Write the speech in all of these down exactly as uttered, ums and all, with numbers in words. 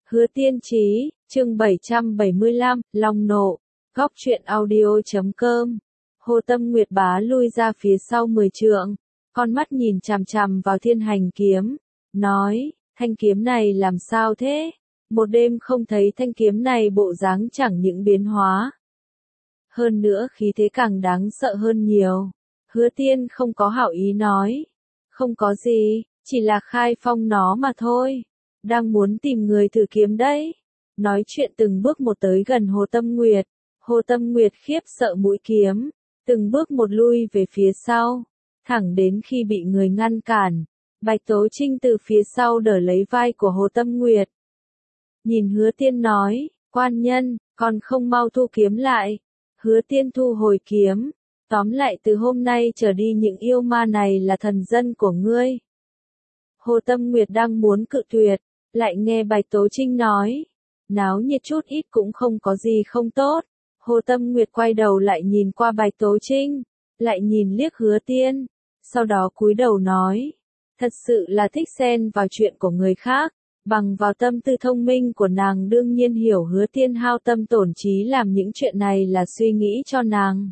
Hứa Tiên Chí, chương bảy trăm bảy mươi lăm, Long Nộ, Góc truyện audio chấm com. Hồ Tâm Nguyệt bá lui ra phía sau mười trượng, con mắt nhìn chằm chằm vào thiên hành kiếm, nói, thanh kiếm này làm sao thế? Một đêm không thấy thanh kiếm này bộ dáng chẳng những biến hóa. Hơn nữa khí thế càng đáng sợ hơn nhiều. Hứa Tiên không có hảo ý nói, không có gì, chỉ là khai phong nó mà thôi. Đang muốn tìm người thử kiếm đấy. Nói chuyện từng bước một tới gần Hồ Tâm Nguyệt. Hồ Tâm Nguyệt khiếp sợ mũi kiếm, từng bước một lui về phía sau, thẳng đến khi bị người ngăn cản. Bạch Tố Trinh từ phía sau đỡ lấy vai của Hồ Tâm Nguyệt. Nhìn Hứa Tiên nói, quan nhân, còn không mau thu kiếm lại. Hứa Tiên thu hồi kiếm, tóm lại từ hôm nay trở đi những yêu ma này là thần dân của ngươi. Hồ Tâm Nguyệt đang muốn cự tuyệt, lại nghe Bạch Tố Trinh nói, náo nhiệt chút ít cũng không có gì không tốt. Hồ Tâm Nguyệt quay đầu lại nhìn qua Bạch Tố Trinh, lại nhìn liếc Hứa Tiên, sau đó cúi đầu nói, thật sự là thích xen vào chuyện của người khác, bằng vào tâm tư thông minh của nàng đương nhiên hiểu Hứa Tiên hao tâm tổn trí làm những chuyện này là suy nghĩ cho nàng.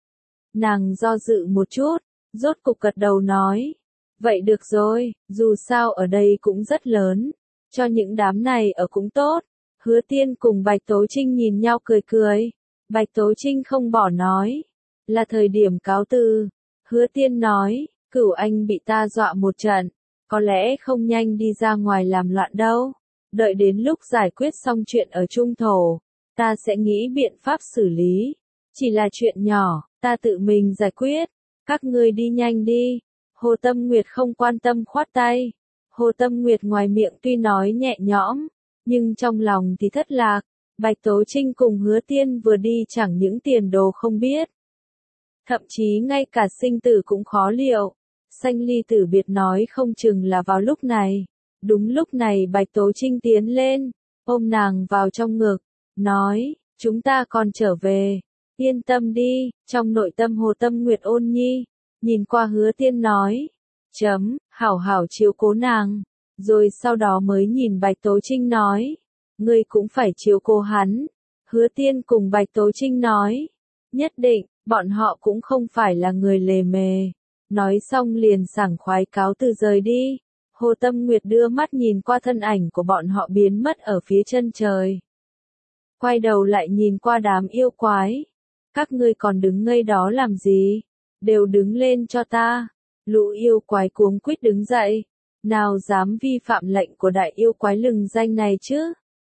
Nàng do dự một chút, rốt cục gật đầu nói, vậy được rồi, dù sao ở đây cũng rất lớn, cho những đám này ở cũng tốt. Hứa Tiên cùng Bạch Tố Trinh nhìn nhau cười cười. Bạch Tố Trinh không bỏ nói, là thời điểm cáo từ. Hứa Tiên nói, Cửu Anh bị ta dọa một trận, có lẽ không nhanh đi ra ngoài làm loạn đâu. Đợi đến lúc giải quyết xong chuyện ở Trung Thổ, ta sẽ nghĩ biện pháp xử lý. Chỉ là chuyện nhỏ, ta tự mình giải quyết. Các ngươi đi nhanh đi. Hồ Tâm Nguyệt không quan tâm khoát tay. Hồ Tâm Nguyệt ngoài miệng tuy nói nhẹ nhõm, nhưng trong lòng thì thất lạc. Bạch Tố Trinh cùng Hứa Tiên vừa đi chẳng những tiền đồ không biết. Thậm chí ngay cả sinh tử cũng khó liệu. Sanh ly tử biệt nói không chừng là vào lúc này. Đúng lúc này Bạch Tố Trinh tiến lên, ôm nàng vào trong ngực, nói, chúng ta còn trở về. Yên tâm đi, trong nội tâm Hồ Tâm Nguyệt ôn nhi, nhìn qua Hứa Tiên nói, chấm, hảo hảo chiếu cố nàng. Rồi sau đó mới nhìn Bạch Tố Trinh nói, ngươi cũng phải chiếu cố hắn. Hứa Tiên cùng Bạch Tố Trinh nói, nhất định, bọn họ cũng không phải là người lề mề. Nói xong liền sảng khoái cáo từ rời đi. Hồ Tâm Nguyệt đưa mắt nhìn qua thân ảnh của bọn họ biến mất ở phía chân trời. Quay đầu lại nhìn qua đám yêu quái. Các ngươi còn đứng ngây đó làm gì? Đều đứng lên cho ta. Lũ yêu quái cuống quýt đứng dậy. Nào dám vi phạm lệnh của đại yêu quái lừng danh này chứ?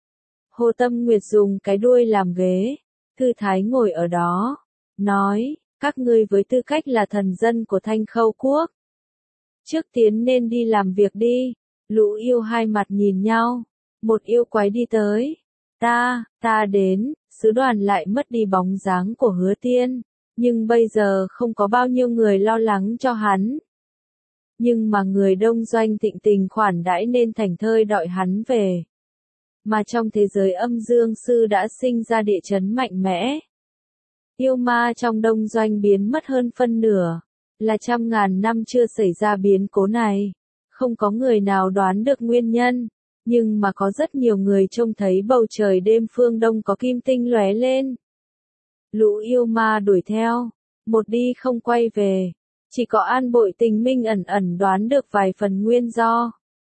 Hồ Tâm Nguyệt dùng cái đuôi làm ghế, thư thái ngồi ở đó, nói, các ngươi với tư cách là thần dân của Thanh Khâu Quốc. Trước tiến nên đi làm việc đi. Lũ yêu hai mặt nhìn nhau, một yêu quái đi tới, ta, ta đến. Sứ đoàn lại mất đi bóng dáng của Hứa Tiên, nhưng bây giờ không có bao nhiêu người lo lắng cho hắn. Nhưng mà người đông doanh thịnh tình khoản đãi nên thành thơi đợi hắn về. Mà trong thế giới âm dương sư đã sinh ra địa chấn mạnh mẽ. Yêu ma trong đông doanh biến mất hơn phân nửa, là trăm ngàn năm chưa xảy ra biến cố này. Không có người nào đoán được nguyên nhân, nhưng mà có rất nhiều người trông thấy bầu trời đêm phương đông có kim tinh lóe lên. Lũ yêu ma đuổi theo, một đi không quay về. Chỉ có An Bội Tình Minh ẩn ẩn đoán được vài phần nguyên do.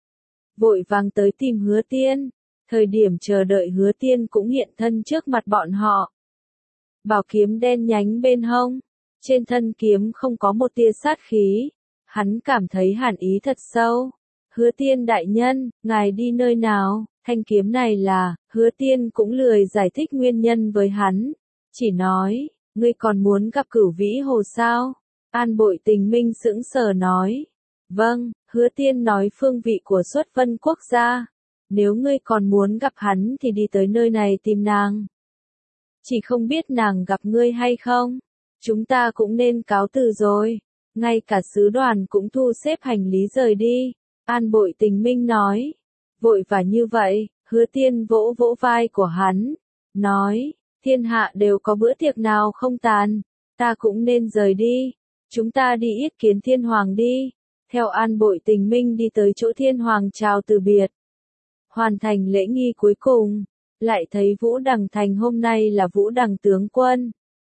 Vội vàng tới tìm Hứa Tiên, thời điểm chờ đợi Hứa Tiên cũng hiện thân trước mặt bọn họ. Bảo kiếm đen nhánh bên hông, trên thân kiếm không có một tia sát khí, hắn cảm thấy hàn ý thật sâu. Hứa Tiên đại nhân, ngài đi nơi nào? Thanh kiếm này là, Hứa Tiên cũng lười giải thích nguyên nhân với hắn, chỉ nói, ngươi còn muốn gặp Cửu Vĩ Hồ sao? An Bội Tình Minh sững sờ nói, vâng. Hứa Tiên nói phương vị của Xuất Vân Quốc gia, nếu ngươi còn muốn gặp hắn thì đi tới nơi này tìm nàng. Chỉ không biết nàng gặp ngươi hay không, chúng ta cũng nên cáo từ rồi, ngay cả sứ đoàn cũng thu xếp hành lý rời đi. An Bội Tình Minh nói, vội và như vậy. Hứa Tiên vỗ vỗ vai của hắn, nói, thiên hạ đều có bữa tiệc nào không tàn, ta cũng nên rời đi. Chúng ta đi yết kiến Thiên Hoàng đi. Theo An Bội Tình Minh đi tới chỗ Thiên Hoàng chào từ biệt. hoàn thành lễ nghi cuối cùng, lại thấy Vũ Đằng Thành hôm nay là Vũ Đằng tướng quân.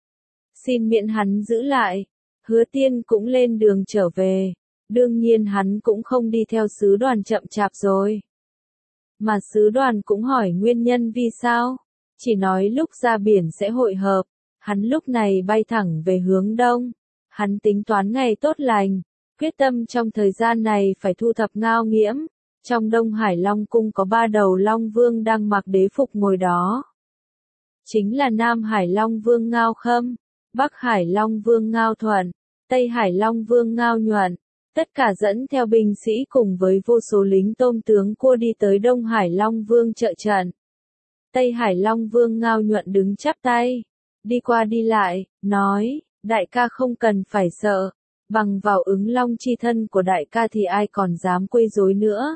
Xin miễn hắn giữ lại, Hứa Tiên cũng lên đường trở về, đương nhiên hắn cũng không đi theo sứ đoàn chậm chạp rồi. Mà sứ đoàn cũng hỏi nguyên nhân vì sao, chỉ nói lúc ra biển sẽ hội hợp, hắn lúc này bay thẳng về hướng đông, hắn tính toán ngày tốt lành, quyết tâm trong thời gian này phải thu thập Ngao Nghiễm. Trong Đông Hải Long Cung có ba đầu Long Vương đang mặc đế phục ngồi đó. Chính là Nam Hải Long Vương Ngao Khâm, Bắc Hải Long Vương Ngao Thuận, Tây Hải Long Vương Ngao Nhuận, tất cả dẫn theo binh sĩ cùng với vô số lính tôm tướng cua đi tới Đông Hải Long Vương trợ trận. Tây Hải Long Vương Ngao Nhuận đứng chắp tay, đi qua đi lại, nói, đại ca không cần phải sợ, bằng vào ứng long chi thân của đại ca thì ai còn dám quấy rối nữa.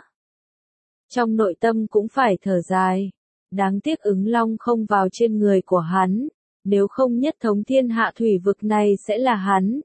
Trong nội tâm cũng phải thở dài, đáng tiếc ứng long không vào trên người của hắn, nếu không nhất thống thiên hạ thủy vực này sẽ là hắn.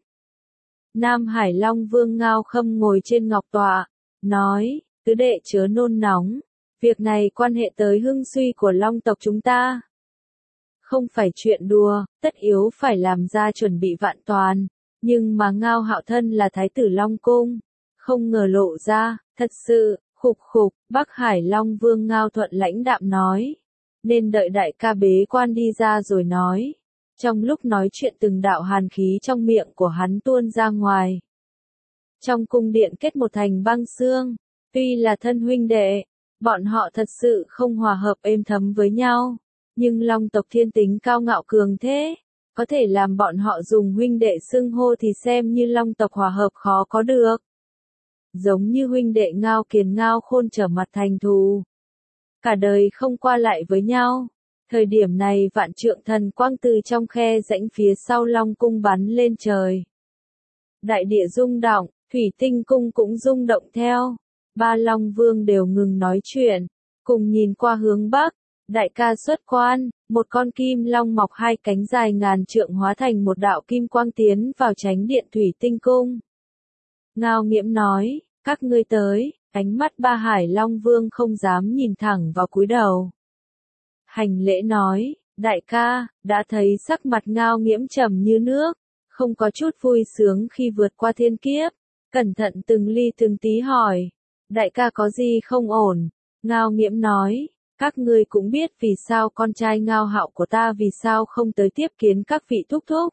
Nam Hải Long Vương Ngao Khâm ngồi trên ngọc tọa, nói, tứ đệ chớ nôn nóng, việc này quan hệ tới hưng suy của Long tộc chúng ta. Không phải chuyện đùa, tất yếu phải làm ra chuẩn bị vạn toàn, nhưng mà Ngao Hạo thân là thái tử Long Cung, không ngờ lộ ra, thật sự. Khục khục, Bắc Hải Long Vương Ngao Thuận lãnh đạm nói, nên đợi đại ca bế quan đi ra rồi nói. Trong lúc nói chuyện từng đạo hàn khí trong miệng của hắn tuôn ra ngoài. Trong cung điện kết một thành băng xương, tuy là thân huynh đệ, bọn họ thật sự không hòa hợp êm thấm với nhau, nhưng Long tộc thiên tính cao ngạo cường thế, có thể làm bọn họ dùng huynh đệ xưng hô thì xem như Long tộc hòa hợp khó có được. Giống như huynh đệ Ngao Kiền Ngao Khôn trở mặt thành thù. Cả đời không qua lại với nhau. Thời điểm này vạn trượng thần quang từ trong khe rãnh phía sau Long Cung bắn lên trời. Đại địa rung động, thủy tinh cung cũng rung động theo. Ba Long Vương đều ngừng nói chuyện, cùng nhìn qua hướng Bắc. Đại ca xuất quan, một con kim long mọc hai cánh dài ngàn trượng hóa thành một đạo kim quang tiến vào chánh điện thủy tinh cung. Ngao Nghiễm nói, các ngươi tới, ánh mắt ba Hải Long Vương không dám nhìn thẳng vào cúi đầu. Hành lễ nói, đại ca, đã thấy sắc mặt Ngao Nghiễm trầm như nước, không có chút vui sướng khi vượt qua thiên kiếp, cẩn thận từng ly từng tí hỏi, đại ca có gì không ổn? Ngao Nghiễm nói, các ngươi cũng biết vì sao con trai Ngao Hạo của ta vì sao không tới tiếp kiến các vị thúc thúc.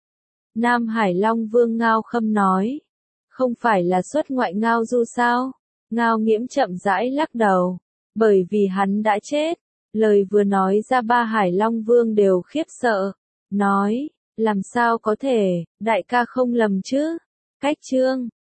Nam Hải Long Vương Ngao Khâm nói, không phải là xuất ngoại Ngao Du sao? Ngao Nghiễm chậm rãi lắc đầu, bởi vì hắn đã chết. Lời vừa nói ra ba Hải Long Vương đều khiếp sợ, nói, làm sao có thể, đại ca không lầm chứ? Cách chương